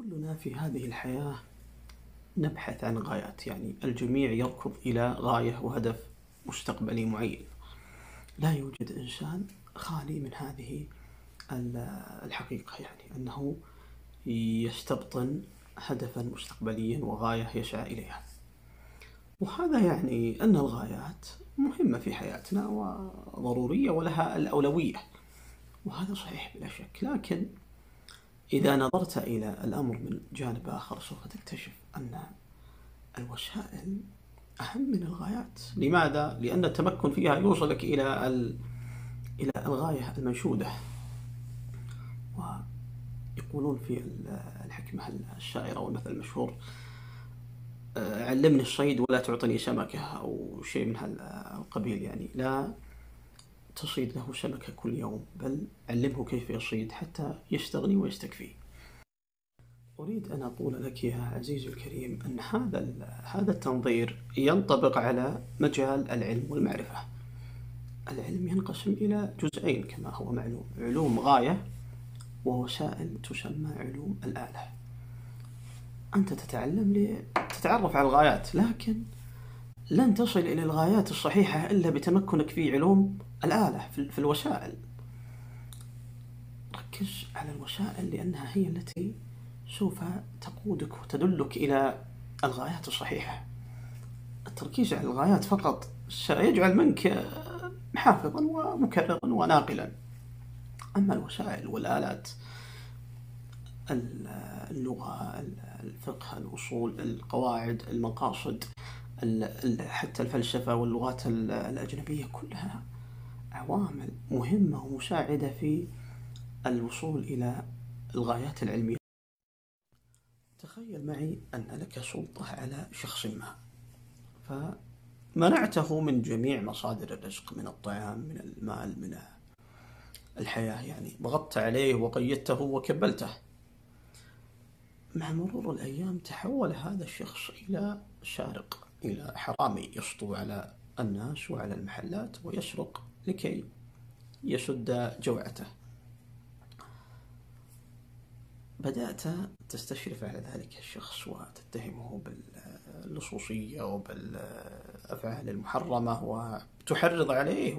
كلنا في هذه الحياة نبحث عن غايات، يعني الجميع يركض إلى غاية وهدف مستقبلي معين. لا يوجد إنسان خالي من هذه الحقيقة، يعني أنه يستبطن هدفا مستقبليا وغاية يسعى إليها. وهذا يعني أن الغايات مهمة في حياتنا وضرورية ولها الأولوية، وهذا صحيح بلا شك. لكن إذا نظرت إلى الأمر من جانب آخر سوف تكتشف أن الوسائل أهم من الغايات. لماذا؟ لأن التمكن فيها يوصلك إلى الغاية المنشودة. ويقولون في الحكمة الشائرة والمثل المشهور: علمني الصيد ولا تعطني سمكة، أو شيء من هذا القبيل. يعني لا تصيد له سمكة كل يوم، بل علمه كيف يصيد حتى يستغني ويستكفي. أريد أن أقول لك يا عزيزي الكريم أن هذا التنظير ينطبق على مجال العلم والمعرفة. العلم ينقسم إلى جزئين كما هو معلوم: علوم غاية ووسائل تسمى علوم الآلة. أنت تتعلم لتتعرف على الغايات، لكن لن تصل إلى الغايات الصحيحة إلا بتمكنك في علوم الآلة، في الوسائل. ركز على الوسائل لأنها هي التي سوف تقودك وتدلك إلى الغايات الصحيحة. التركيز على الغايات فقط سيجعل منك محافظا ومكررا وناقلا. أما الوسائل والآلات، اللغة، الفقه، الأصول، القواعد، المقاصد، حتى الفلسفة واللغات الأجنبية، كلها عوامل مهمة ومساعدة في الوصول إلى الغايات العلمية. تخيل معي أن لك سلطة على شخص ما، فمنعته من جميع مصادر الرزق، من الطعام، من المال، من الحياة. يعني ضغطت عليه وقيدته وكبلته. مع مرور الأيام تحول هذا الشخص إلى سارق، إلى حرامي، يسطو على الناس وعلى المحلات ويسرق لكي يسد جوعته. بدأت تستشرف على ذلك الشخص وتتهمه باللصوصية وبالأفعال المحرمة، وتحرض عليه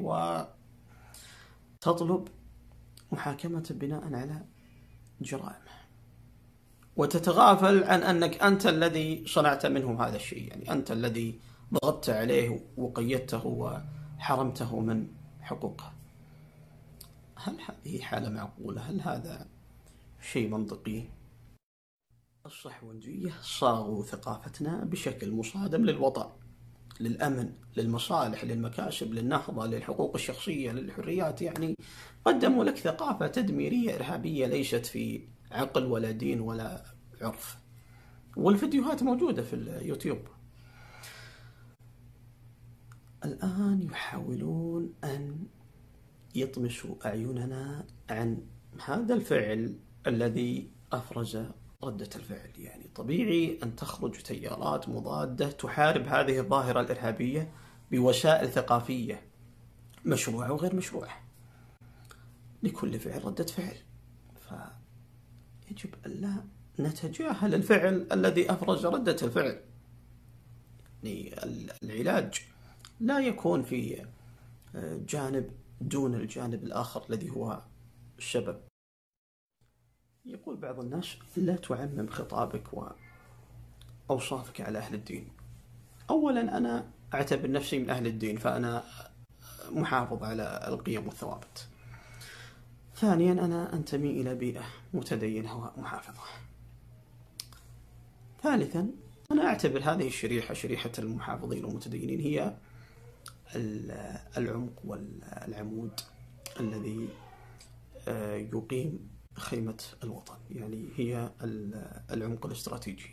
وتطلب محاكمة بناء على جرائمه، وتتغافل عن أنك أنت الذي صنعت منه هذا الشيء. يعني أنت الذي ضغطت عليه وقيدته وحرمته من حقوقه. هل هذه حالة معقولة؟ هل هذا شيء منطقي؟ الصحوندية صاغوا ثقافتنا بشكل مصادم للوطن، للأمن، للمصالح، للمكاسب، للنهضة، للحقوق الشخصية، للحريات. يعني قدموا لك ثقافة تدميرية إرهابية ليست في عقل ولا دين ولا عرف. والفيديوهات موجودة في اليوتيوب. الآن يحاولون أن يطمسوا أعيننا عن هذا الفعل الذي أفرز ردة الفعل. يعني طبيعي أن تخرج تيارات مضادة تحارب هذه الظاهرة الإرهابية بوسائل ثقافية مشروعة وغير مشروعة. لكل فعل ردة فعل، فيجب ألا نتجاهل الفعل الذي أفرز ردة الفعل. يعني العلاج لا يكون في جانب دون الجانب الآخر الذي هو السبب. يقول بعض الناس: لا تعمم خطابك وأوصافك على أهل الدين. أولا، أنا أعتبر نفسي من أهل الدين، فأنا محافظ على القيم والثوابت. ثانيا، أنا أنتمي إلى بيئة متدينة ومحافظة. ثالثا، أنا أعتبر هذه الشريحة، شريحة المحافظين والمتدينين، هي العمق والعمود الذي يقيم خيمة الوطن. يعني هي العمق الاستراتيجي.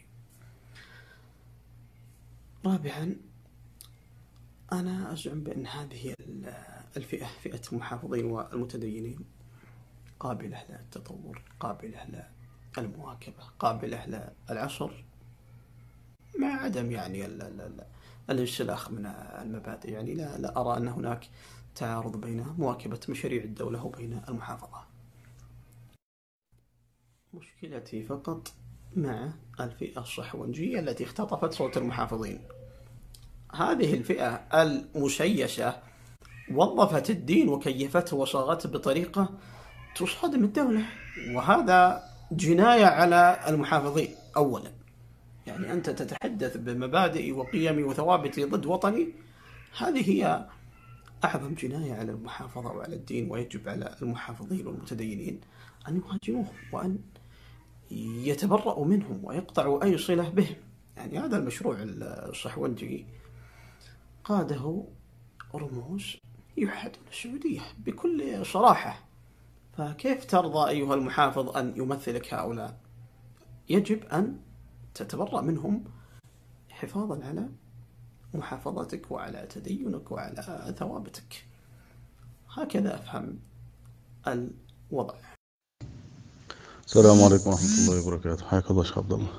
رابعا، أنا أزعم بأن هذه الفئة، فئة المحافظين والمتدينين، قابلة للتطور، قابلة للمواكبة، قابلة للعصر، مع عدم يعني الانسلاخ من المبادئ. يعني لا أرى أن هناك تعارض بين مواكبة مشاريع الدولة وبين المحافظة. مشكلتي فقط مع الفئة الصحوندية التي اختطفت صوت المحافظين. هذه الفئة المشيشة وظفت الدين وكيفته وصاغته بطريقة تصادم الدولة، وهذا جناية على المحافظين. أولا يعني أنت تتحدث بمبادئ وقيم وثوابت ضد وطني، هذه هي أعظم جناية على المحافظة وعلى الدين، ويجب على المحافظين والمتدينين أن يهاجموهم وأن يتبرأوا منهم ويقطعوا أي صلة بهم. يعني هذا المشروع الصحوندي قاده رموز يحادون السعودية بكل صراحة، فكيف ترضى أيها المحافظ أن يمثلك هؤلاء؟ يجب أن تتبرأ منهم حفاظا على محافظتك وعلى تدينك وعلى ثوابتك. هكذا أفهم الوضع. السلام عليكم ورحمة الله وبركاته. حياك الله شيخ عبد الله.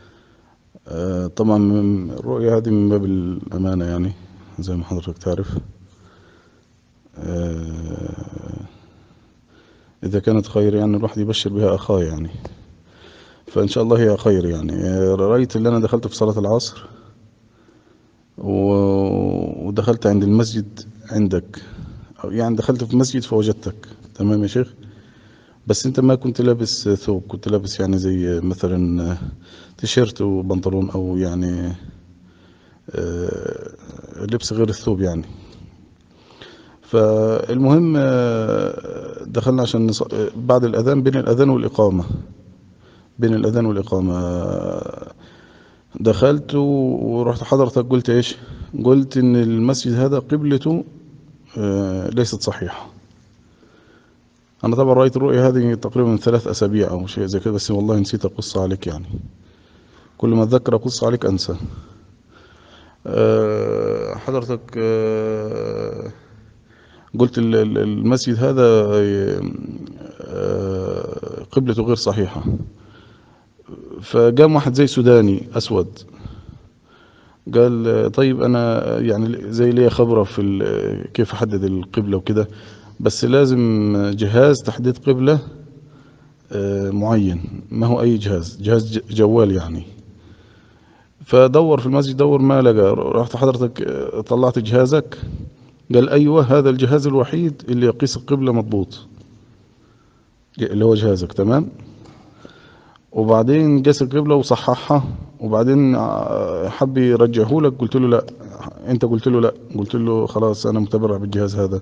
طبعا الرؤية هذه من باب الأمانة، يعني زي ما حضرتك تعرف. إذا كانت خير يعني الواحد يبشر بها أخاه، يعني فإن شاء الله هي خير. يعني رأيت اللي أنا دخلت في صلاة العصر ودخلت عند المسجد عندك، أو يعني دخلت في مسجد فوجدتك تمام يا شيخ، بس أنت ما كنت لابس ثوب، كنت لابس يعني زي مثلا تيشيرت وبنطلون، أو يعني لبس غير الثوب يعني. فالمهم دخلنا عشان بعد الأذان، بين الأذان والإقامة دخلت ورحت حضرتك قلت إيش؟ قلت إن المسجد هذا قبلته ليست صحيحة. أنا طبعا رأيت الرؤية هذه تقريبا من 3 أسابيع أو شيء زي كده، بس والله نسيت أقص عليك، يعني كل ما أتذكر أقص عليك أنسى. حضرتك قلت المسجد هذا قبلته غير صحيحة. فقام واحد زي سوداني أسود قال طيب أنا يعني زي لي خبرة في كيف أحدد القبلة وكده، بس لازم جهاز تحديد قبلة معين، ما هو أي جهاز جوال يعني. فدور في المسجد، دور ما لقى. رحت حضرتك طلعت جهازك، قال أيوة هذا الجهاز الوحيد اللي يقيس القبلة مضبوط، اللي هو جهازك تمام. وبعدين قاس القبلة وصححها، وبعدين حب يرجعه لك، قلت له لا. انت قلت له لا، قلت له خلاص انا متبرع بالجهاز هذا.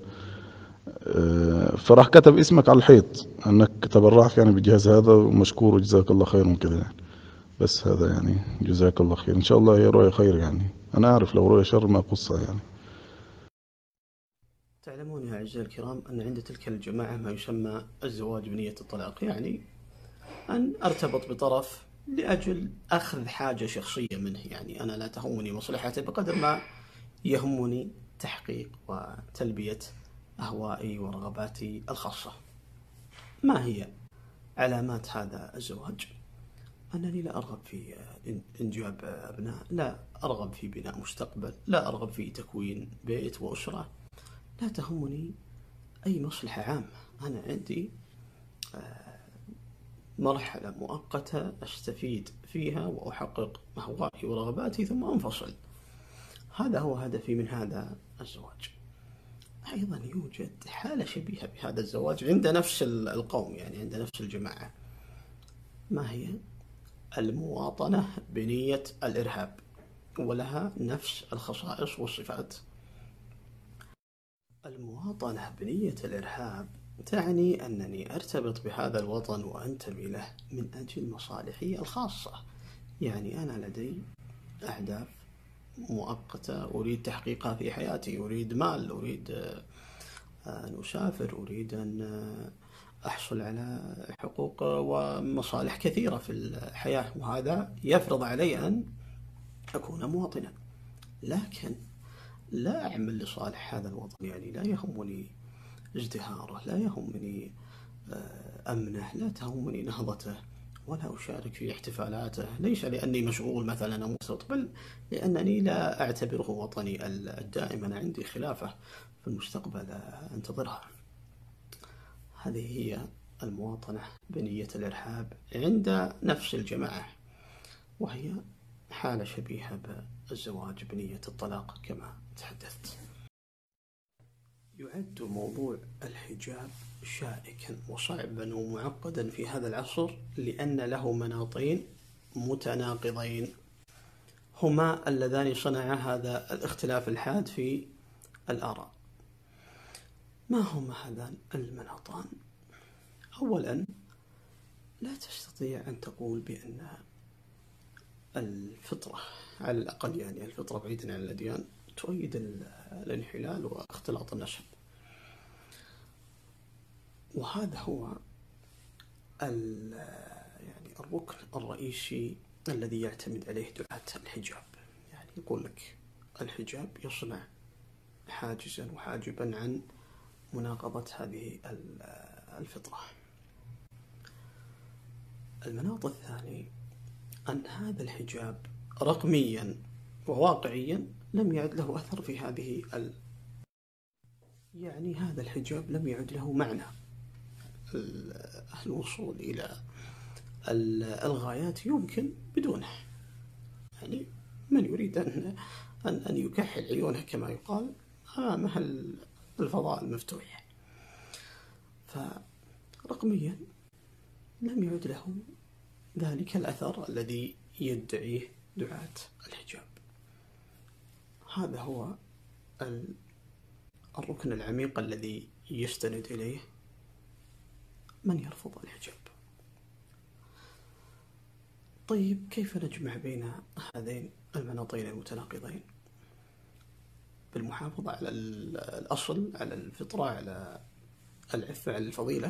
فراح كتب اسمك على الحيط انك تبرعت يعني بالجهاز هذا، ومشكور وجزاك الله خير وكذا يعني. بس هذا يعني جزاك الله خير، ان شاء الله هي رؤيا خير يعني. انا اعرف لو رؤيا شر ما اقصها يعني. تعلمون يا أعزائي الكرام أن عند تلك الجماعة ما يسمى الزواج بنية الطلاق، يعني أن أرتبط بطرف لأجل أخذ حاجة شخصية منه. يعني أنا لا تهمني مصلحته بقدر ما يهمني تحقيق وتلبية أهوائي ورغباتي الخاصة. ما هي علامات هذا الزواج؟ أنني لا أرغب في إنجاب أبناء، لا أرغب في بناء مستقبل، لا أرغب في تكوين بيت وأسرة، لا تهمني أي مصلحة عامة. أنا عندي مرحلة مؤقتة أستفيد فيها وأحقق أهوائي ورغباتي ثم أنفصل. هذا هو هدفي من هذا الزواج. أيضا يوجد حالة شبيهة بهذا الزواج عند نفس القوم، يعني عند نفس الجماعة. ما هي؟ المواطنة بنية الإرهاب، ولها نفس الخصائص والصفات. المواطنة بنية الإرهاب تعني أنني أرتبط بهذا الوطن وأنتمي له من أجل مصالحي الخاصة. يعني أنا لدي أهداف مؤقتة أريد تحقيقها في حياتي، أريد مال، أريد أن أسافر، أريد أن أحصل على حقوق ومصالح كثيرة في الحياة، وهذا يفرض علي أن أكون مواطنا. لكن لا أعمل لصالح هذا الوطن، يعني لا يهمني ازدهاره، لا يهمني أمنه، لا تهمني نهضته، ولا أشارك في احتفالاته، ليس لأني مشغول مثلا أو مبسوط، بل لأنني لا أعتبره وطني الدائم. أنا عندي خلافة في المستقبل أنتظرها. هذه هي المواطنة بنية الإرهاب عند نفس الجماعة. وهي حالة شبيهة بالزواج بنية الطلاق كما تحدثت. يعد موضوع الحجاب شائكا وصعبا ومعقدا في هذا العصر لأن له مناطين متناقضين هما اللذان صنعا هذا الاختلاف الحاد في الآراء. ما هما هذان المناطان؟ أولا، لا تستطيع أن تقول بأن الفطرة على الأقل، يعني الفطرة بعيدا عن الأديان، تؤيد الانحلال واختلاط النسب، وهذا هو يعني الركن الرئيسي الذي يعتمد عليه دعاة الحجاب. يعني يقول لك الحجاب يصنع حاجزا وحاجبا عن مناقضة هذه الفطرة. المناط الثاني أن هذا الحجاب رقميا وواقعيا لم يعد له أثر في هذه يعني هذا الحجاب لم يعد له معنى. الوصول إلى الغايات يمكن بدونه. يعني من يريد أن يكحل عيونه كما يقال أمامه الفضاء المفتوح، فرقميا لم يعد له ذلك الأثر الذي يدعيه دعاة الحجاب. هذا هو الركن العميق الذي يستند إليه من يرفض الحجاب. طيب، كيف نجمع بين هذين المناطين المتناقضين بالمحافظة على الأصل، على الفطرة، على العفة، على الفضيلة،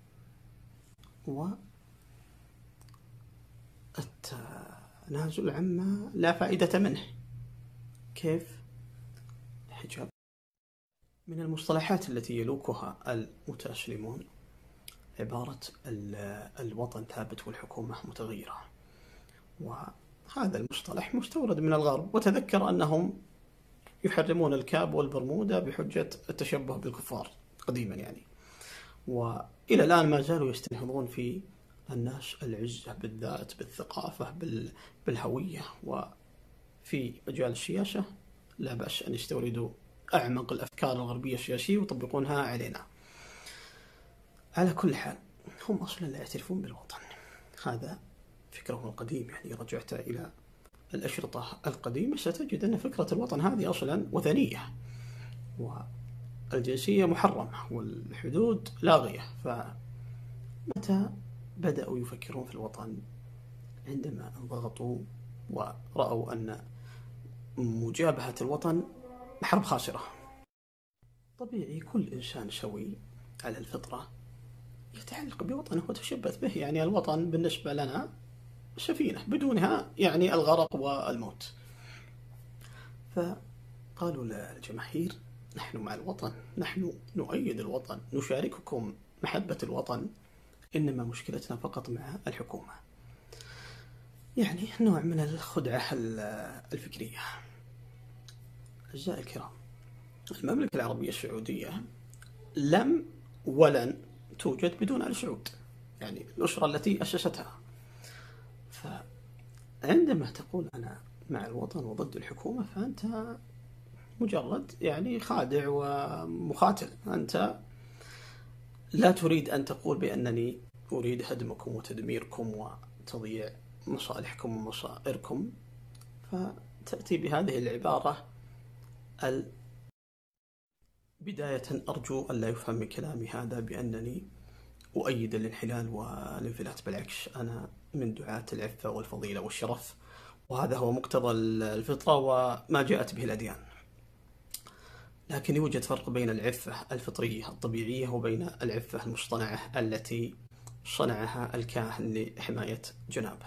والتنازل عما لا فائدة منه؟ كيف؟ الحجاب من المصطلحات التي يلوكها المتأسلمون عبارة الوطن ثابت والحكومة متغيرة، وهذا المصطلح مستورد من الغرب. وتذكر أنهم يحرمون الكاب والبرمودا بحجة التشبه بالكفار قديما يعني، وإلى الآن ما زالوا يستنهضون في الناس العزة بالذات، بالثقافة، بالهوية. وفي مجال السياسة لا بأس أن يستوردوا أعمق الأفكار الغربية السياسية ويطبقونها علينا. على كل حال، هم أصلا لا يعترفون بالوطن. هذا فكرهم القديم. يعني رجعت إلى الأشرطة القديمة ستجد أن فكرة الوطن هذه أصلا وثنية، والجنسية محرمة، والحدود لاغية. فمتى بدأوا يفكرون في الوطن؟ عندما انضغطوا ورأوا أن مجابهة الوطن حرب خاسرة. طبيعي كل إنسان سوي على الفطرة يتعلق بوطنه وتشبث به. يعني الوطن بالنسبة لنا سفينة بدونها يعني الغرق والموت. فقالوا للجماهير نحن مع الوطن، نحن نؤيد الوطن، نشارككم محبة الوطن، إنما مشكلتنا فقط مع الحكومة. يعني نوع من الخدعة الفكرية. أعزائي الكرام، المملكة العربية السعودية لم ولن توجد بدون آل سعود، يعني الأسرة التي أسستها. فعندما تقول أنا مع الوطن وضد الحكومة فأنت مجرد يعني خادع ومخاتل. أنت لا تريد أن تقول بأنني أريد هدمكم وتدميركم وتضييع مصالحكم ومصائركم، فتأتي بهذه العبارة بداية. أرجو أن لا يفهم من كلامي هذا بأنني أؤيد الانحلال والانفلات، بالعكس أنا من دعاة العفة والفضيلة والشرف، وهذا هو مقتضى الفطرة وما جاءت به الأديان. لكن يوجد فرق بين العفة الفطرية الطبيعية وبين العفة المصطنعة التي صنعها الكاهن لحماية جنابه.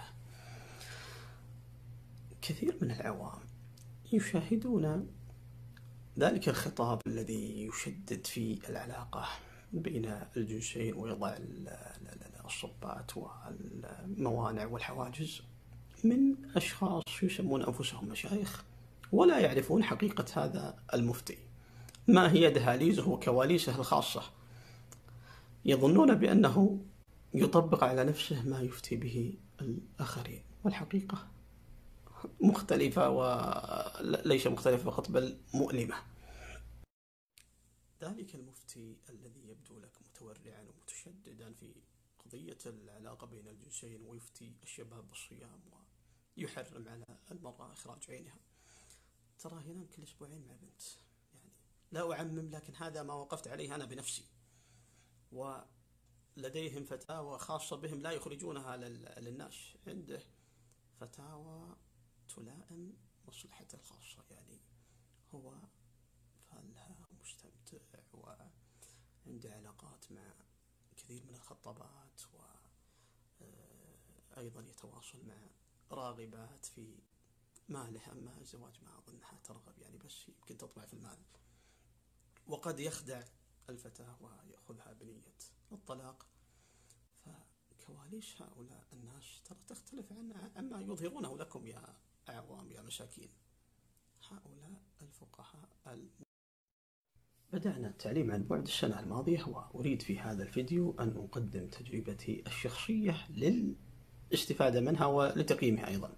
كثير من العوام يشاهدون ذلك الخطاب الذي يشدد في العلاقة بين الجنسين ويضع الصبات والموانع والحواجز من أشخاص يسمون أنفسهم مشايخ ولا يعرفون حقيقة هذا المفتي، ما هي دهاليزه وكواليسه الخاصة. يظنون بأنه يطبق على نفسه ما يفتي به الآخرين، والحقيقة مختلفة، وليس مختلفة فقط بل مؤلمة. ذلك المفتي الذي يبدو لك متورعا ومتشددا في قضية العلاقة بين الجنسين، ويفتي الشباب بالصيام ويحرم على المرأة إخراج عينها، تراه ينام كل أسبوعين مع بنت. يعني لا أعمم، لكن هذا ما وقفت عليه أنا بنفسي. ولديهم فتاوى خاصة بهم لا يخرجونها للناس. عنده فتاوى تلائم مصلحته الخاصة، يعني هو فالها مستمتع وعنده علاقات مع كثير من الخطابات، وأيضا يتواصل مع راغبات في ماله. أما الزواج ما أظنها ترغب، يعني بس يمكن تطمع في المال، وقد يخدع الفتاة ويأخذها بنية الطلاق. فكواليس هؤلاء الناس ترى تختلف عما يظهرونه لكم يا أعوام يا مساكين. هؤلاء الفقهاء بدأنا التعليم عن بعد السنة الماضية، وأريد في هذا الفيديو أن أقدم تجربتي الشخصية للاستفادة منها ولتقييمها أيضا.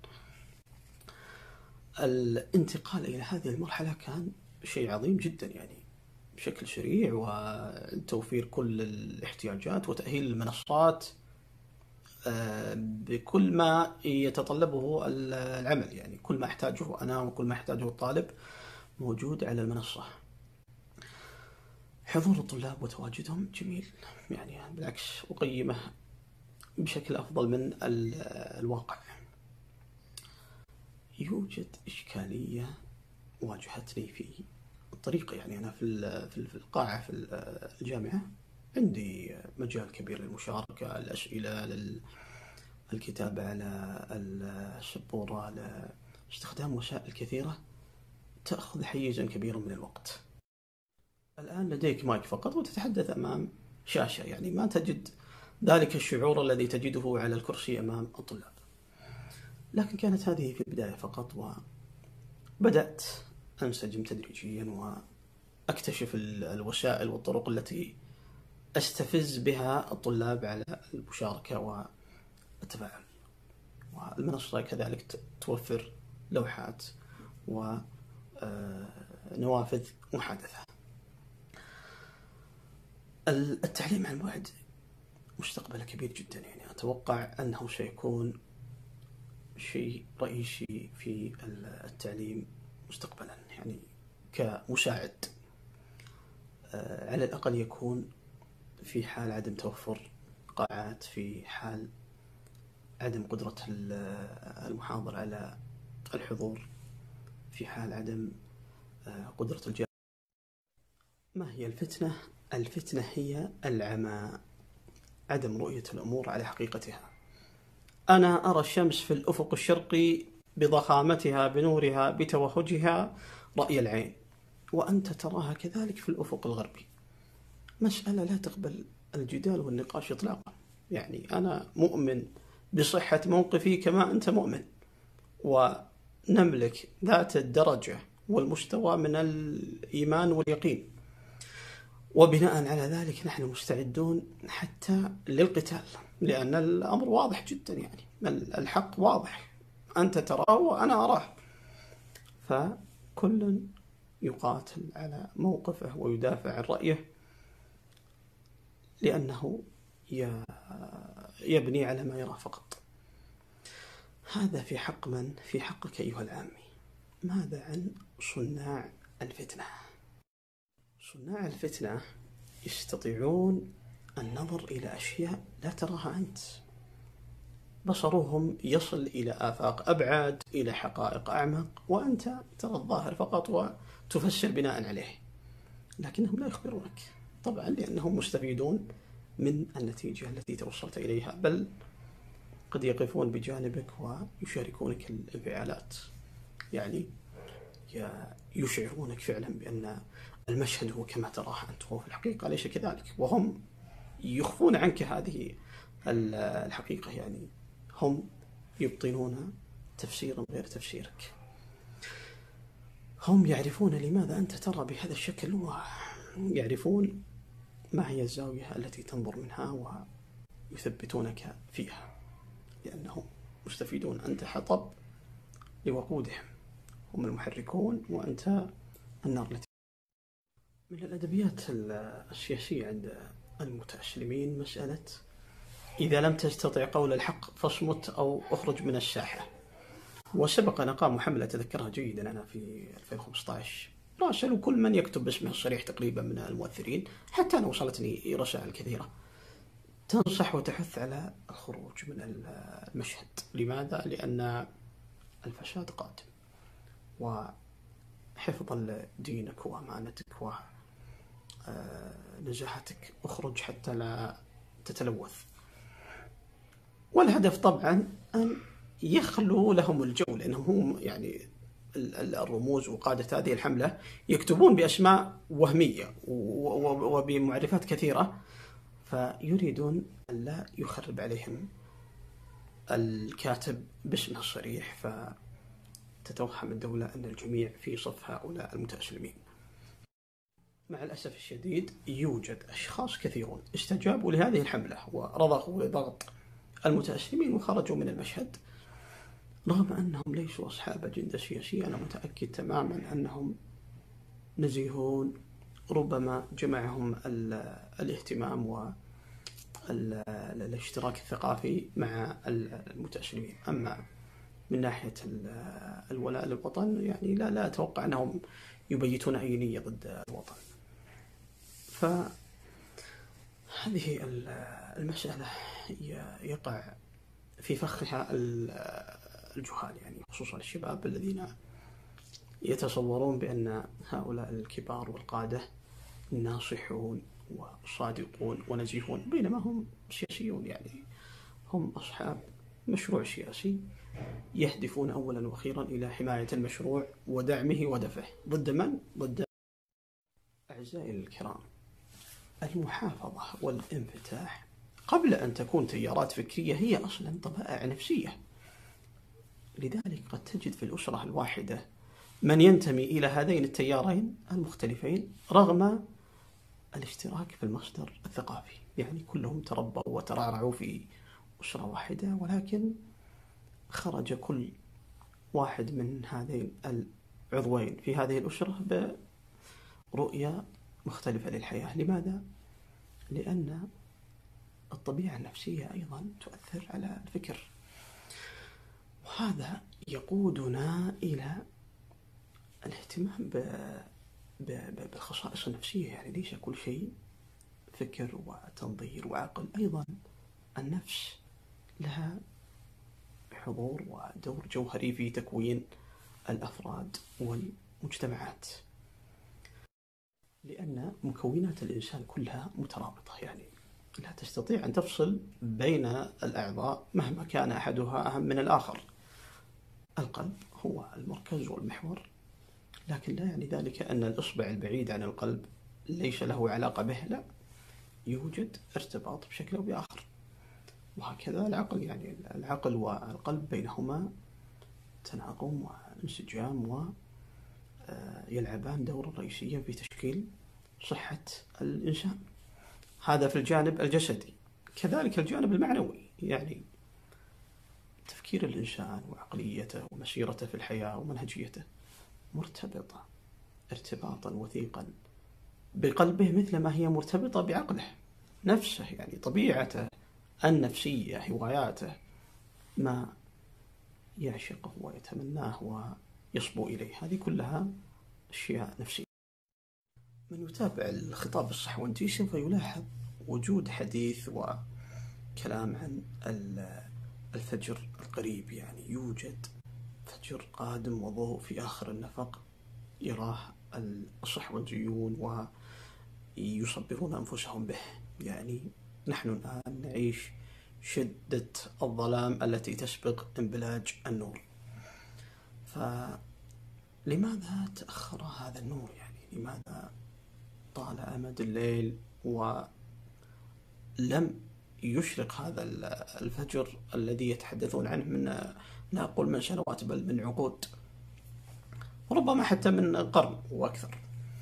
الانتقال إلى هذه المرحلة كان شيء عظيم جدا، يعني بشكل سريع، وتوفير كل الاحتياجات وتأهيل المنصات بكل ما يتطلبه العمل. يعني كل ما أحتاجه أنا وكل ما أحتاجه الطالب موجود على المنصة. حضور الطلاب وتواجدهم جميل، يعني بالعكس أقيمه بشكل أفضل من الواقع. يوجد إشكالية واجهتني في الطريقة. يعني أنا في القاعة في الجامعة عندي مجال كبير للمشاركة، الأسئلة، للكتابة على السبورة، لاستخدام وسائل كثيرة تأخذ حيزا كبيرا من الوقت. الآن لديك مايك فقط وتتحدث أمام شاشة، يعني ما تجد ذلك الشعور الذي تجده على الكرسي أمام الطلاب. لكن كانت هذه في البداية فقط، وبدأت أنسجم تدريجيا وأكتشف الوسائل والطرق التي أستفز بها الطلاب على المشاركة والتفاعل. والمنصة كذلك توفر لوحات ونوافذ محادثة. التعليم عن بعد مستقبله كبير جدا، يعني أتوقع أنه سيكون شيء رئيسي في التعليم مستقبلا، يعني كمساعد. على الأقل يكون في حال عدم توفر قاعات، في حال عدم قدرة المحاضر على الحضور، في حال عدم قدرة الجامعة. ما هي الفتنة؟ الفتنة هي العمى، عدم رؤية الأمور على حقيقتها. أنا أرى الشمس في الأفق الشرقي بضخامتها، بنورها، بتوهجها رأي العين، وأنت تراها كذلك في الأفق الغربي. مسألة لا تقبل الجدال والنقاش إطلاقا. يعني أنا مؤمن بصحة موقفي كما أنت مؤمن، ونملك ذات الدرجة والمستوى من الإيمان واليقين، وبناء على ذلك نحن مستعدون حتى للقتال، لأن الأمر واضح جدا. يعني الحق واضح، أنت تراه وأنا أراه، فكل يقاتل على موقفه ويدافع عن رأيه، لأنه يبني على ما يراه فقط. هذا في حق من؟ في حقك أيها العامي. ماذا عن صناع الفتنة؟ صناع الفتنة يستطيعون النظر إلى أشياء لا تراها أنت. بصرهم يصل إلى آفاق أبعد، إلى حقائق أعمق، وأنت ترى الظاهر فقط وتفسر بناء عليه. لكنهم لا يخبرونك طبعا، لأنهم مستفيدون من النتيجة التي توصلت إليها، بل قد يقفون بجانبك ويشاركونك الانفعالات، يعني يشعرونك فعلا بأن المشهد هو كما تراه أنت، وهو في الحقيقة ليس كذلك، وهم يخفون عنك هذه الحقيقة. يعني هم يبطنون تفسيرا غير تفسيرك. هم يعرفون لماذا أنت ترى بهذا الشكل، ويعرفون ما هي الزاوية التي تنظر منها ويثبتونك فيها، لأنهم مستفيدون. أنت حطب لوقودهم، هم المحركون وأنت النار التي. من الأدبيات السياسية عند المتأسلمين مسألة إذا لم تستطع قول الحق فاصمت أو أخرج من الساحة. وسبق أن قاموا حملة أتذكرها جيدا أنا في 2015، راسلوا كل من يكتب باسمه الصريح تقريبا من المؤثرين، حتى أنا وصلتني رسائل كثيرة تنصح وتحث على الخروج من المشهد. لماذا؟ لأن الفساد قادم، وحفظا لدينك وأمانتك ونزاهتك اخرج حتى لا تتلوث. والهدف طبعا أن يخلوا لهم الجو، لأنهم هم يعني الرموز وقادة هذه الحملة يكتبون بأسماء وهمية وبمعرفات كثيرة، فيريدون أن لا يخرب عليهم الكاتب باسمه الصريح، فتتوهم الدولة أن الجميع في صف هؤلاء المتأسلمين. مع الأسف الشديد يوجد أشخاص كثيرون استجابوا لهذه الحملة ورضخوا لضغط المتأسلمين وخرجوا من المشهد، رغم أنهم ليسوا أصحاب أجندة سياسية. أنا متأكد تماما أنهم نزيهون، ربما جمعهم الاهتمام والاشتراك الثقافي مع المتأسلمين. أما من ناحية الولاء للوطن يعني لا أتوقع أنهم يبيتون أي نية ضد الوطن. فهذه المسألة يقع في فخها الجهال، يعني خصوصا الشباب الذين يتصورون بأن هؤلاء الكبار والقادة ناصحون وصادقون ونزيهون، بينما هم سياسيون، يعني هم أصحاب مشروع سياسي يهدفون أولا وأخيرا إلى حماية المشروع ودعمه ودفعه. ضد من؟ ضد. أعزائي الكرام، المحافظة والانفتاح قبل أن تكون تيارات فكرية هي أصلا طبائع نفسية. لذلك قد تجد في الأسرة الواحدة من ينتمي إلى هذين التيارين المختلفين رغم الاشتراك في المصدر الثقافي، يعني كلهم تربوا وترعرعوا في أسرة واحدة، ولكن خرج كل واحد من هذين العضوين في هذه الأسرة برؤية مختلفة للحياة. لماذا؟ لأن الطبيعة النفسية أيضا تؤثر على الفكر، وهذا يقودنا إلى الاهتمام بالخصائص النفسية. يعني ليس كل شيء فكر وتنظير وعقل، أيضا النفس لها حضور ودور جوهري في تكوين الأفراد والمجتمعات، لأن مكونات الإنسان كلها مترابطة، يعني لا تستطيع أن تفصل بين الأعضاء مهما كان أحدها أهم من الآخر. القلب هو المركز والمحور، لكن لا يعني ذلك أن الإصبع البعيد عن القلب ليس له علاقة به، لا، يوجد ارتباط بشكل أو بآخر. وهكذا العقل، يعني العقل والقلب بينهما تناغم وانسجام ويلعبان دورا رئيسيا في تشكيل صحة الإنسان. هذا في الجانب الجسدي. كذلك الجانب المعنوي، يعني تفكير الإنسان وعقليته ومسيرته في الحياة ومنهجيته مرتبطة ارتباطا وثيقا بقلبه مثل ما هي مرتبطة بعقله نفسه، يعني طبيعته النفسية، هواياته، ما يعشقه ويتمناه ويصبو إليه، هذه كلها أشياء نفسية. من يتابع الخطاب الصحوندي سوف يلاحظ وجود حديث وكلام عن الفجر القريب، يعني يوجد فجر قادم وضوء في آخر النفق يراه الصحونديون ويصبرون أنفسهم به. يعني نحن الآن نعيش شدة الظلام التي تسبق انبلاج النور، فلماذا تأخر هذا النور؟ يعني لماذا طال أمد الليل ولم يشرق هذا الفجر الذي يتحدثون عنه من، لا أقول من سنوات، بل من عقود، ربما حتى من قرن وأكثر.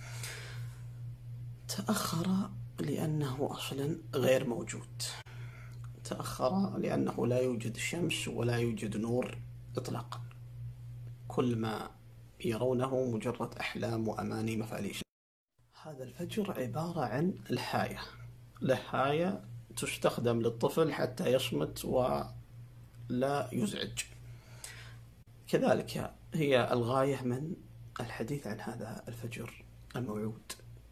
تأخر لأنه أصلا غير موجود، تأخر لأنه لا يوجد شمس ولا يوجد نور إطلاقا. كل ما يرونه مجرد أحلام وأماني مفاليش. هذا الفجر عبارة عن الهاية، لهاية تستخدم للطفل حتى يصمت ولا يزعج. كذلك هي الغاية من الحديث عن هذا الفجر الموعود،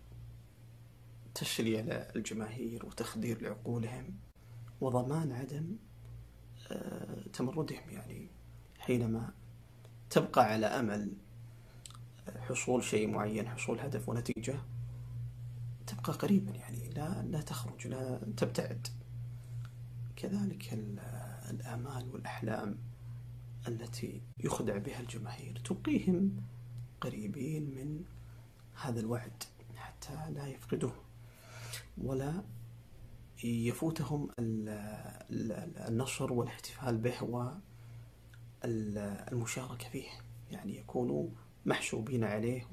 تسلية للجماهير وتخدير لعقولهم وضمان عدم تمردهم، يعني حينما تبقى على أمل حصول شيء معين، حصول هدف ونتيجة، تبقى قريبا، يعني لا تخرج، لا تبتعد. كذلك الآمال والأحلام التي يخدع بها الجماهير تبقيهم قريبين من هذا الوعد حتى لا يفقدوه ولا يفوتهم النصر والاحتفال به والمشاركة فيه، يعني يكونوا محسوبين عليه.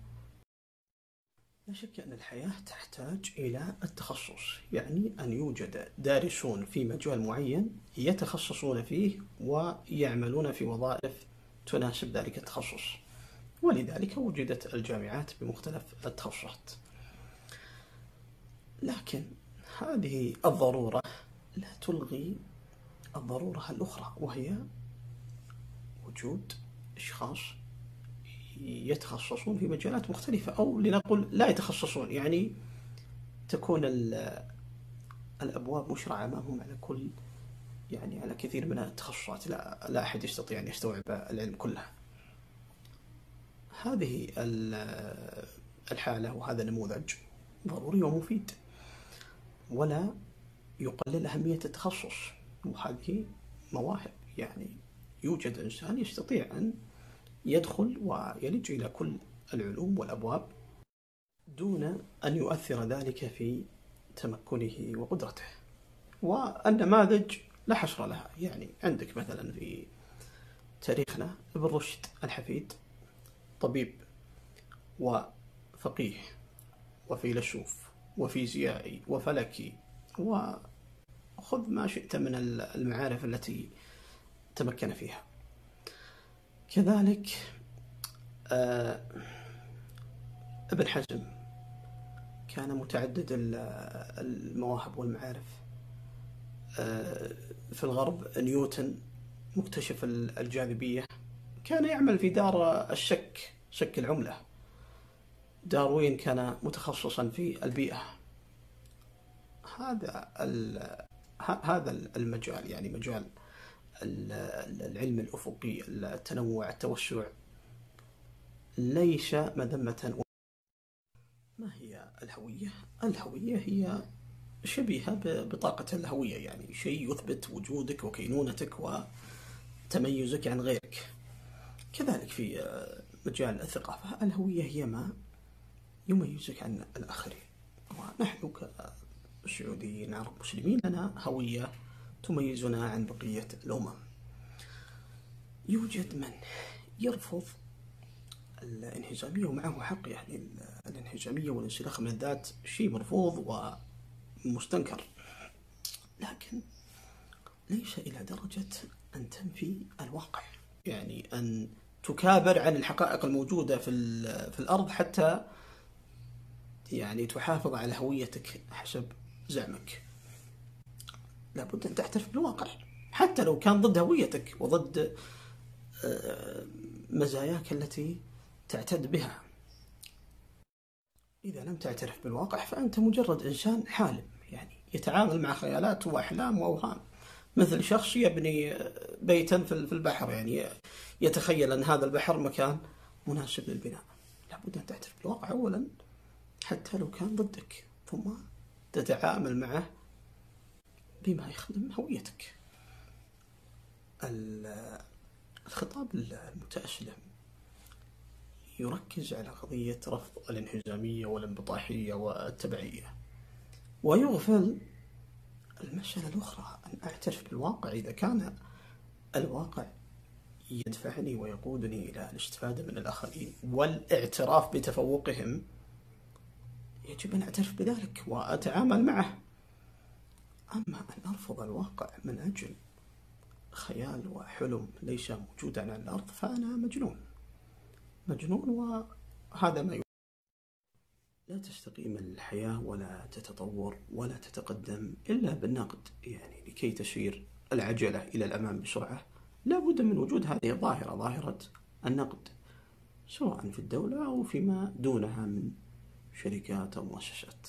لا شك أن الحياة تحتاج إلى التخصص، يعني أن يوجد دارسون في مجال معين يتخصصون فيه ويعملون في وظائف تناسب ذلك التخصص، ولذلك وجدت الجامعات بمختلف التخصصات. لكن هذه الضرورة لا تلغي الضرورة الأخرى، وهي وجود أشخاص يتخصصون في مجالات مختلفة، أو لنقل لا يتخصصون، يعني تكون الأبواب مشرعة أمامهم على كثير من التخصصات، لا أحد يستطيع أن يستوعب العلم كله. هذه الحالة وهذا النموذج ضروري ومفيد، ولا يقلل أهمية التخصص، وهذه مواهب، يعني يوجد إنسان يستطيع أن يدخل ويلج إلى كل العلوم والأبواب دون أن يؤثر ذلك في تمكنه وقدرته. والنماذج لا حصر لها، يعني عندك مثلا في تاريخنا ابن رشد الحفيد، طبيب وفقيه وفيلسوف وفيزيائي وفلكي، وخذ ما شئت من المعارف التي تمكن فيها. كذلك ابن حزم كان متعدد المواهب والمعارف. في الغرب نيوتن مكتشف الجاذبية كان يعمل في دار الشك، شك العملة. داروين كان متخصصا في البيئة. هذا المجال، يعني مجال العلم الأفقي، التنوع، التوسع، ليس مذمة. ما هي الهوية؟ الهوية هي شبيهة ببطاقة الهوية، يعني شيء يثبت وجودك وكينونتك وتميزك عن غيرك. كذلك في مجال الثقافة الهوية هي ما يميزك عن الآخرين، ونحن كسعوديين عرب مسلمين لنا هوية تميزنا عن بقية الأمم. يوجد من يرفض الانهزامية ومعه حق، يعني الانهزامية والانسلاخ من الذات شيء مرفوض ومستنكر، لكن ليس إلى درجة أن تنفي الواقع، يعني أن تكابر عن الحقائق الموجودة في الأرض حتى يعني تحافظ على هويتك حسب زعمك. لابد أن تعترف بالواقع حتى لو كان ضد هويتك وضد مزاياك التي تعتد بها. إذا لم تعترف بالواقع فأنت مجرد إنسان حالم، يعني يتعامل مع خيالات وأحلام وأوهام، مثل شخص يبني بيتا في البحر، يعني يتخيل أن هذا البحر مكان مناسب للبناء. لابد أن تعترف بالواقع أولا حتى لو كان ضدك، ثم تتعامل معه بما يخدم هويتك. الخطاب المتأسلم يركز على قضية رفض الانهزامية والانبطاحية والتبعية، ويغفل المسألة الأخرى، أن أعترف بالواقع. إذا كان الواقع يدفعني ويقودني إلى الاستفادة من الآخرين والاعتراف بتفوقهم، يجب أن أعترف بذلك وأتعامل معه. أما أن أرفض الواقع من أجل خيال وحلم ليس موجودا على الأرض فأنا مجنون، وهذا ما لا تستقيم الحياة ولا تتطور ولا تتقدم إلا بالنقد. يعني لكي تسير العجلة إلى الأمام بسرعة لا بد من وجود هذه الظاهرة، ظاهرة النقد، سواء في الدولة أو فيما دونها من شركات أو مؤسسات.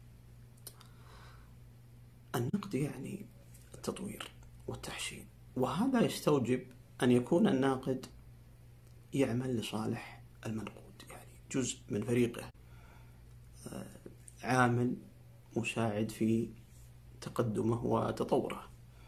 النقد يعني التطوير والتحسين، وهذا يستوجب أن يكون الناقد يعمل لصالح المنقود، يعني جزء من فريقه، عامل مساعد في تقدمه وتطوره.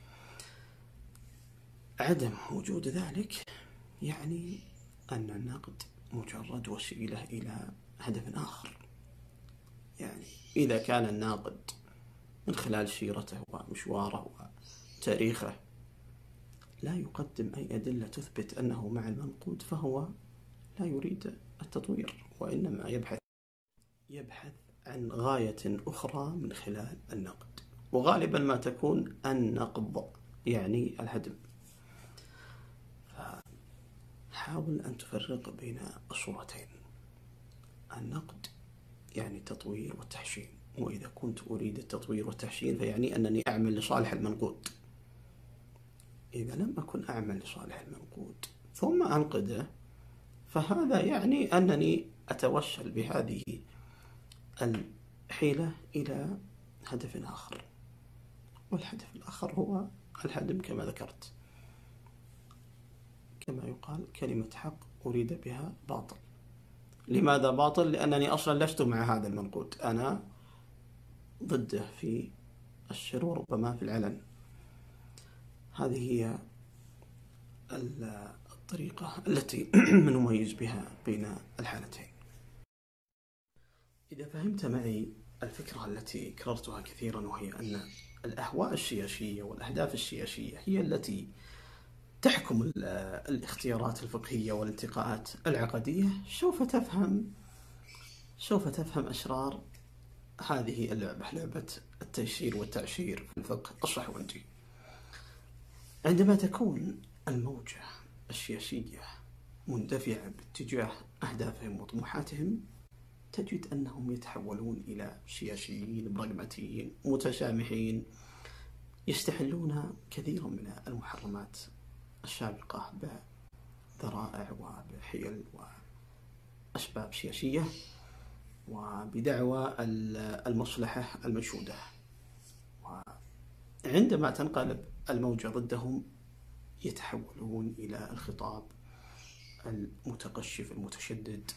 عدم وجود ذلك يعني أن النقد مجرد وسيلة إلى هدف آخر. يعني إذا كان الناقد من خلال سيرته ومشواره وتاريخه لا يقدم أي أدلة تثبت أنه مع المنقود فهو لا يريد التطوير، وإنما يبحث عن غاية أخرى من خلال النقد، وغالبا ما تكون النقد يعني الهدم. فحاول أن تفرق بين الصورتين. النقد يعني التطوير والتحسين، وإذا كنت أريد التطوير والتحسين فيعني أنني أعمل لصالح المنقود. إذا لم أكن أعمل لصالح المنقود ثم أنقده فهذا يعني أنني أتوسل بهذه الحيلة إلى هدف آخر، والهدف الآخر هو الهدم كما ذكرت. كما يقال كلمة حق أريد بها باطل. لماذا باطل؟ لأنني أصلا لست مع هذا المنقود، أنا ضده في السر وربما في العلن. هذه هي الطريقة التي نميز بها بين الحالتين. إذا فهمت معي الفكرة التي كررتها كثيرا، وهي أن الأهواء السياسية والأهداف السياسية هي التي تحكم الاختيارات الفقهية والانتقاءات العقدية، سوف تفهم أسرار هذه اللعبة، لعبة التيسير والتعسير في الفقه الصحوندي. عندما تكون الموجة السياسية مندفعة باتجاه أهدافهم وطموحاتهم تجد أنهم يتحولون إلى سياسيين براغماتيين متسامحين، يستحلون كثيرا من المحرمات السابقة بذرائع وبحيل وأسباب سياسية وبدعوى المصلحة المنشودة. وعندما تنقلب الموجة ضدهم يتحولون إلى الخطاب المتقشف المتشدد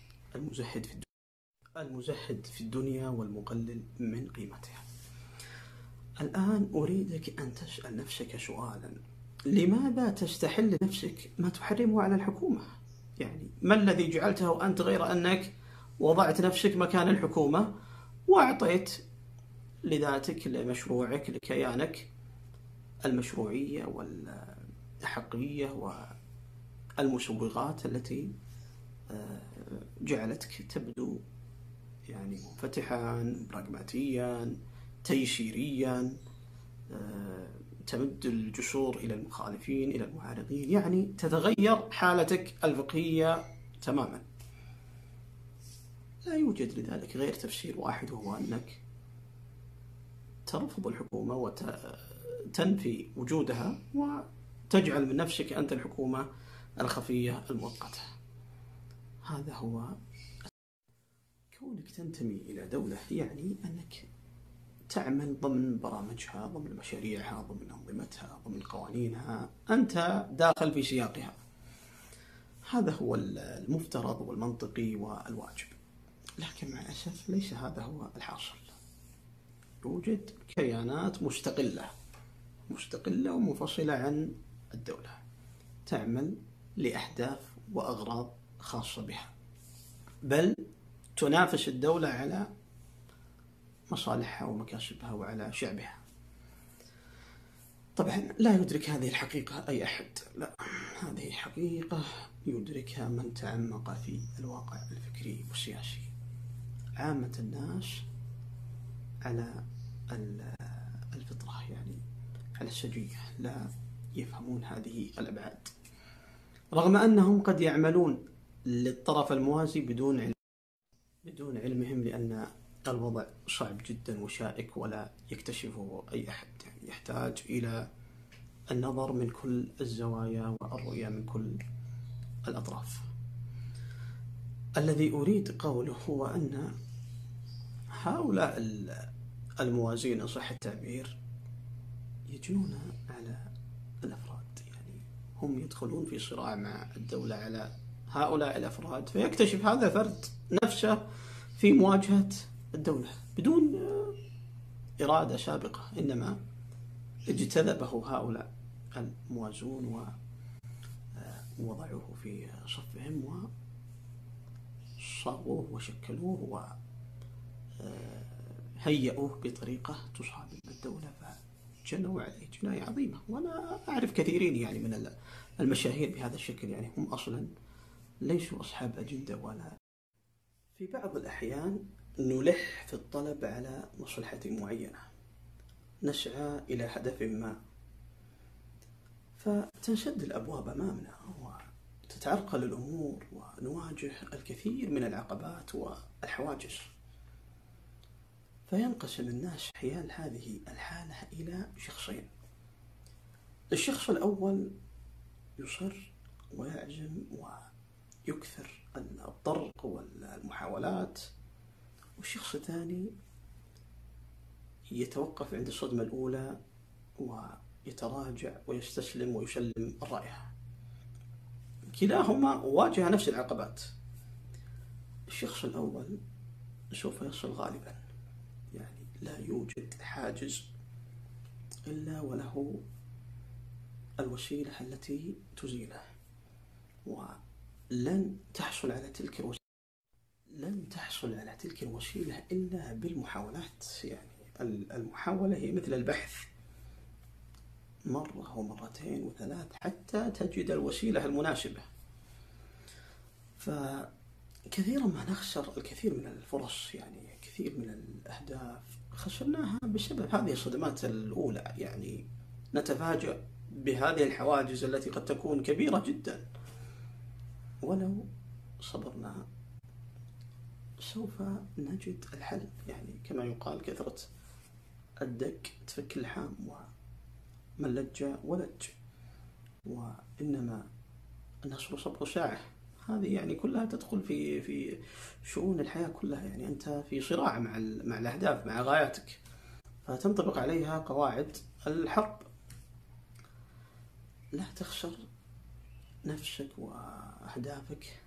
المزهد في الدنيا والمقلل من قيمتها. الآن أريدك أن تسأل نفسك سؤالا: لماذا تستحل نفسك ما تحرمه على الحكومة؟ يعني ما الذي جعلته أنت غير أنك وضعت نفسك مكان الحكومة وأعطيت لذاتك لمشروعك لكيانك المشروعية والأحقية والمسوغات التي جعلتك تبدو يعني منفتحا براغماتيا تيسيريا، تمد الجسور إلى المخالفين إلى المعارضين، يعني تتغير حالتك الفقهية تماما. لا يوجد لذلك غير تفسير واحد، وهو أنك ترفض الحكومة وتنفي وجودها وتجعل من نفسك أنت الحكومة الخفية المؤقتة. هذا هو كونك تنتمي إلى دولة، يعني أنك تعمل ضمن برامجها، ضمن مشاريعها، ضمن أنظمتها، ضمن قوانينها، أنت داخل في سياقها. هذا هو المفترض والمنطقي والواجب، لكن مع الأسف ليس هذا هو الحاصل. يوجد كيانات مستقلة ومنفصلة عن الدولة، تعمل لأهداف وأغراض خاصة بها، بل تنافس الدولة على مصالحها ومكاسبها وعلى شعبها. طبعا لا يدرك هذه الحقيقة أي أحد، لا، هذه حقيقة يدركها من تعمق في الواقع الفكري والسياسي. عامة الناس على الفطرة، يعني على السجية، لا يفهمون هذه الأبعاد، رغم أنهم قد يعملون للطرف الموازي بدون علمهم، لأن الوضع صعب جدا وشائك ولا يكتشفه أي أحد، يعني يحتاج إلى النظر من كل الزوايا والرؤية من كل الأطراف. الذي أريد قوله هو أن هؤلاء الموازين إن صح التعبير يجنون على الأفراد، يعني هم يدخلون في صراع مع الدولة على هؤلاء الأفراد، فيكتشف هذا الفرد نفسه في مواجهة الدولة بدون إرادة سابقة، إنما اجتذبه هؤلاء الموازون ووضعوه في صفهم وصاغوه وشكلوه وهيئوه بطريقة تصادم الدولة، فجنوا عليه جناية عظيمة. وأنا أعرف كثيرين يعني من المشاهير بهذا الشكل، يعني هم أصلا ليسوا أصحاب أجندة، ولا في بعض الأحيان نلح في الطلب على مصلحة معينة، نسعى إلى هدف ما، فتنسد الأبواب أمامنا وتتعرقل الأمور ونواجه الكثير من العقبات والحواجز، فينقسم الناس حيال هذه الحالة إلى شخصين. الشخص الأول يصر ويعزم ويكثر الطرق والمحاولات، والشخص الثاني يتوقف عند الصدمة الأولى ويتراجع ويستسلم ويسلم الرائحة. كلاهما واجه نفس العقبات. الشخص الأول سوف يصل غالبا، يعني لا يوجد حاجز إلا وله الوسيلة التي تزيله، ولن تحصل على تلك الوسيلة إلا بالمحاولات. يعني المحاولة هي مثل البحث، مرة ومرتين وثلاث حتى تجد الوسيلة المناسبة. فكثيرا ما نخسر الكثير من الفرص، يعني كثير من الأهداف خسرناها بسبب هذه الصدمات الأولى. يعني نتفاجأ بهذه الحواجز التي قد تكون كبيرة جدا، ولو صبرنا سوف نجد الحل. يعني كما يقال كثرة الدق تفك اللحام، ومن لج ولج، وإنما النصر صبر ساعة. هذه يعني كلها تدخل في شؤون الحياة كلها. يعني أنت في صراع مع الأهداف، مع غاياتك، فتنطبق عليها قواعد الحرب. لا تخسر نفسك وأهدافك.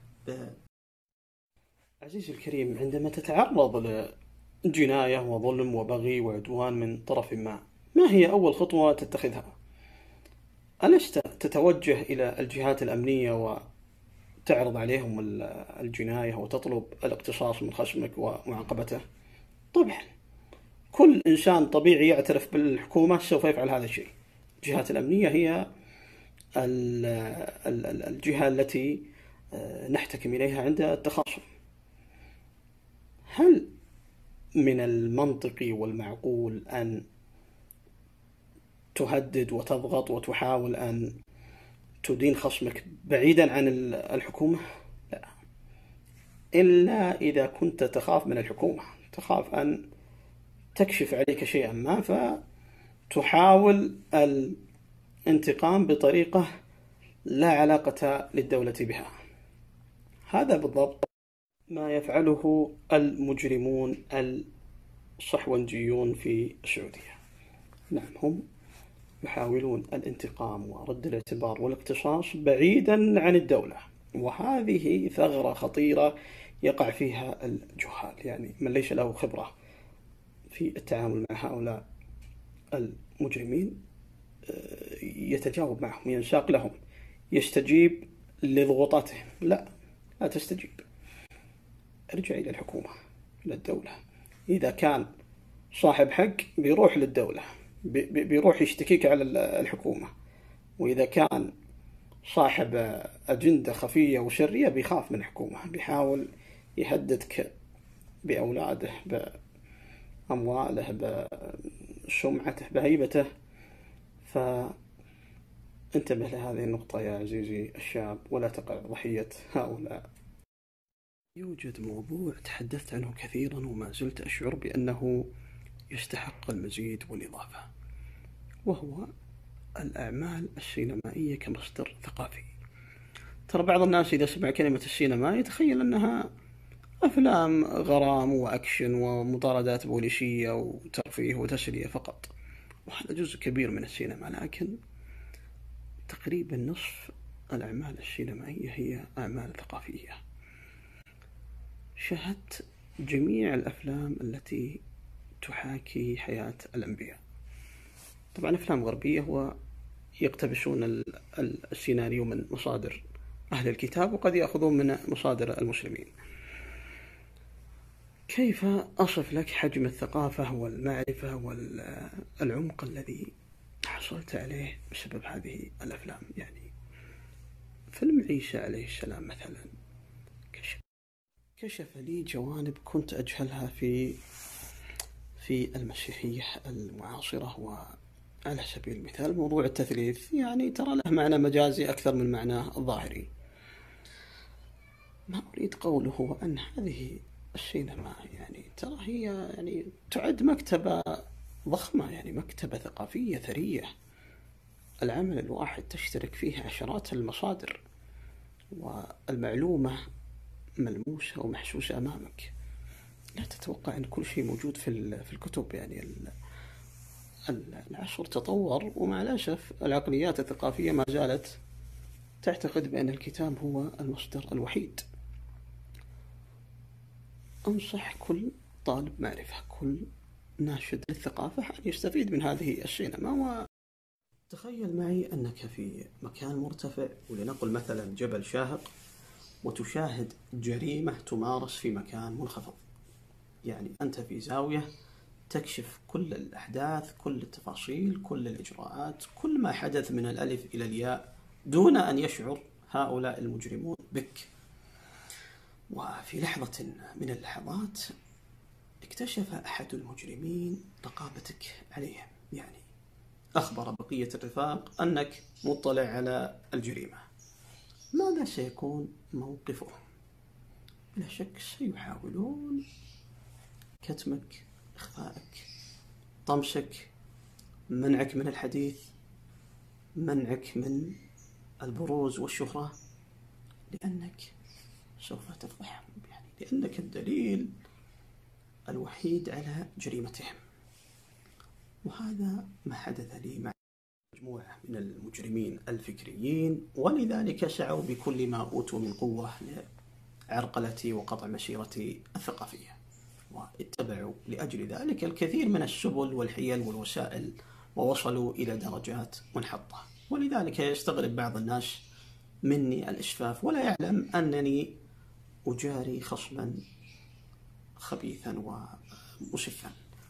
عزيزي الكريم، عندما تتعرض لجناية وظلم وبغي وعدوان من طرف ما هي أول خطوة تتخذها؟ ألست تتوجه إلى الجهات الأمنية وتعرض عليهم الجناية وتطلب الاقتصاص من خصمك ومعاقبته؟ طبعا كل إنسان طبيعي يعترف بالحكومة سوف يفعل هذا الشيء. الجهات الأمنية هي الجهة التي نحتكم إليها عند التخاصم. هل من المنطقي والمعقول أن تهدد وتضغط وتحاول أن تدين خصمك بعيدا عن الحكومة؟ لا، إلا إذا كنت تخاف من الحكومة، تخاف أن تكشف عليك شيئا ما، فتحاول الانتقام بطريقة لا علاقة للدولة بها. هذا بالضبط ما يفعله المجرمون الصحوانجيون في السعودية. نعم، هم يحاولون الانتقام ورد الاعتبار والاقتصاص بعيدا عن الدولة، وهذه ثغرة خطيرة يقع فيها الجهال. يعني من ليس له خبرة في التعامل مع هؤلاء المجرمين يتجاوب معهم، ينساق لهم، يستجيب لضغوطاتهم. لا تستجيب. ارجع إلى الحكومة، إلى الدولة. إذا كان صاحب حق بيروح للدولة، بيروح يشتكيك على الحكومة. وإذا كان صاحب أجندة خفية وشرية بيخاف من الحكومة، بيحاول يهددك بأولاده، بأمواله، بسمعته، بهيبته. انتبه لهذه النقطة يا عزيزي الشاب، ولا تقع ضحية هؤلاء. يوجد موضوع تحدثت عنه كثيرا وما زلت أشعر بأنه يستحق المزيد والإضافة، وهو الأعمال السينمائية كمصدر ثقافي. ترى بعض الناس إذا سمع كلمة السينما يتخيل أنها أفلام غرام وأكشن ومطاردات بوليسية وترفيه وتسلية فقط، وهذا جزء كبير من السينما، لكن تقريبا نصف الأعمال السينمائية هي أعمال ثقافية. شاهدت جميع الأفلام التي تحاكي حياة الأنبياء، طبعا أفلام غربية ويقتبسون السيناريو من مصادر أهل الكتاب وقد يأخذون من مصادر المسلمين. كيف أصف لك حجم الثقافة والمعرفة والعمق الذي حصلت عليه بسبب هذه الأفلام؟ يعني فيلم عيسى عليه السلام مثلا كشف لي جوانب كنت أجهلها في المسيحية المعاصرة. وعلى سبيل المثال موضوع التثليث، يعني ترى له معنى مجازي أكثر من معناه الظاهري. ما أريد قوله هو أن هذه السينما يعني ترى هي يعني تعد مكتبة ضخمة، يعني مكتبة ثقافية ثرية، العمل الواحد تشترك فيه عشرات المصادر والمعلومة ملموسة ومحسوسة أمامك. لا تتوقع أن كل شيء موجود في الكتب. يعني العصر تطور، ومع الأسف العقليات الثقافية ما زالت تعتقد بأن الكتاب هو المصدر الوحيد. أنصح كل طالب معرفة، كل ناشد للثقافة أن يستفيد من هذه السينما. وتخيل معي أنك في مكان مرتفع، ولنقل مثلا جبل شاهق، وتشاهد جريمة تمارس في مكان منخفض. يعني أنت في زاوية تكشف كل الأحداث، كل التفاصيل، كل الإجراءات، كل ما حدث من الألف إلى الياء دون أن يشعر هؤلاء المجرمون بك. وفي لحظة من اللحظات اكتشف أحد المجرمين رقابتك عليهم، يعني أخبر بقية الرفاق أنك مطلع على الجريمة. ماذا سيكون موقفهم؟ بلا شك سيحاولون كتمك، إخفائك، طمسك، منعك من الحديث، منعك من البروز والشهرة، لأنك سوف تفضحهم، يعني لأنك الدليل الوحيد على جريمتهم. وهذا ما حدث لي مع مجموعة من المجرمين الفكريين، ولذلك سعوا بكل ما أوتوا من قوة لعرقلتي وقطع مسيرتي الثقافية، واتبعوا لأجل ذلك الكثير من السبل والحيل والوسائل، ووصلوا إلى درجات منحطة. ولذلك يستغرب بعض الناس مني الإسفاف، ولا يعلم أنني أجاري خصما خبيثا ومسفا.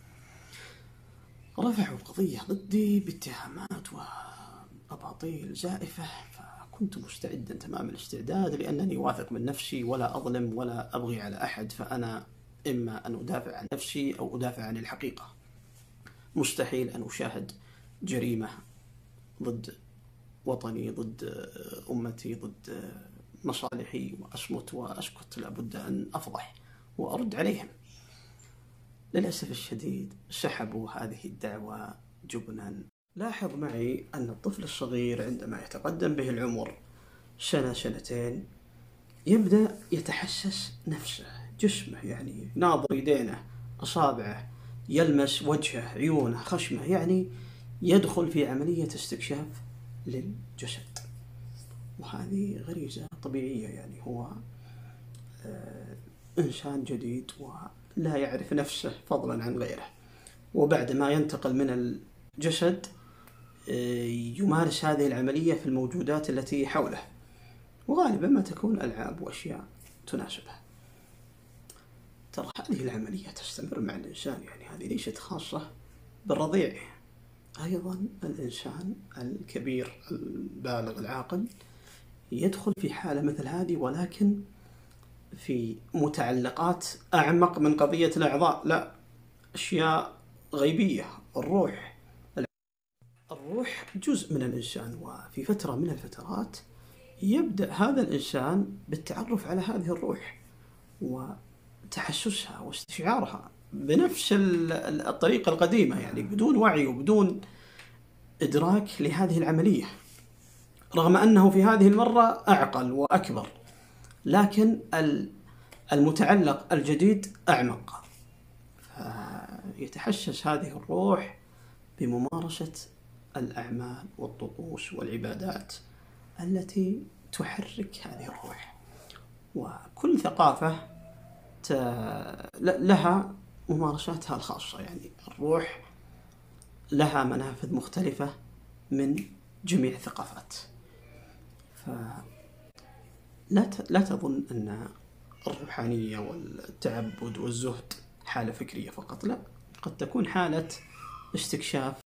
رفعوا القضية ضدي باتهامات وأباطيل زائفة، فكنت مستعدا تمام الاستعداد، لأنني واثق من نفسي ولا أظلم ولا أبغي على أحد، فأنا إما أن أدافع عن نفسي أو أدافع عن الحقيقة. مستحيل أن أشاهد جريمة ضد وطني، ضد أمتي، ضد مصالحي وأصمت وأسكت. لابد أن أفضح وأرد عليهم. للأسف الشديد سحبوا هذه الدعوة جبنا. لاحظ معي أن الطفل الصغير عندما يتقدم به العمر سنة سنتين يبدأ يتحسس نفسه، جسمه، يعني ناظر يدينه، أصابعه، يلمس وجهه، عيونه، خشمه، يعني يدخل في عملية استكشاف للجسد. وهذه غريزة طبيعية، يعني هو إنسان جديد ولا يعرف نفسه فضلا عن غيره. وبعد ما ينتقل من الجسد يمارس هذه العملية في الموجودات التي حوله، وغالبا ما تكون ألعاب وأشياء تناسبه. ترى هذه العملية تستمر مع الإنسان، يعني هذه ليست خاصة بالرضيع. أيضا الإنسان الكبير البالغ العاقل يدخل في حالة مثل هذه، ولكن في متعلقات أعمق من قضية الأعضاء، لا، أشياء غيبية، الروح، الروح جزء من الإنسان، وفي فترة من الفترات يبدأ هذا الإنسان بالتعرف على هذه الروح وتحسسها واستشعارها بنفس الطريقة القديمة، يعني بدون وعي وبدون إدراك لهذه العملية، رغم أنه في هذه المرة أعقل وأكبر، لكن المتعلق الجديد أعمق. فيتحسس هذه الروح بممارسة الأعمال والطقوس والعبادات التي تحرك هذه الروح. وكل ثقافة لها ممارساتها الخاصة، يعني الروح لها منافذ مختلفة من جميع الثقافات. فلا تظن أن الروحانية والتعبد والزهد حالة فكرية فقط، لا، قد تكون حالة استكشاف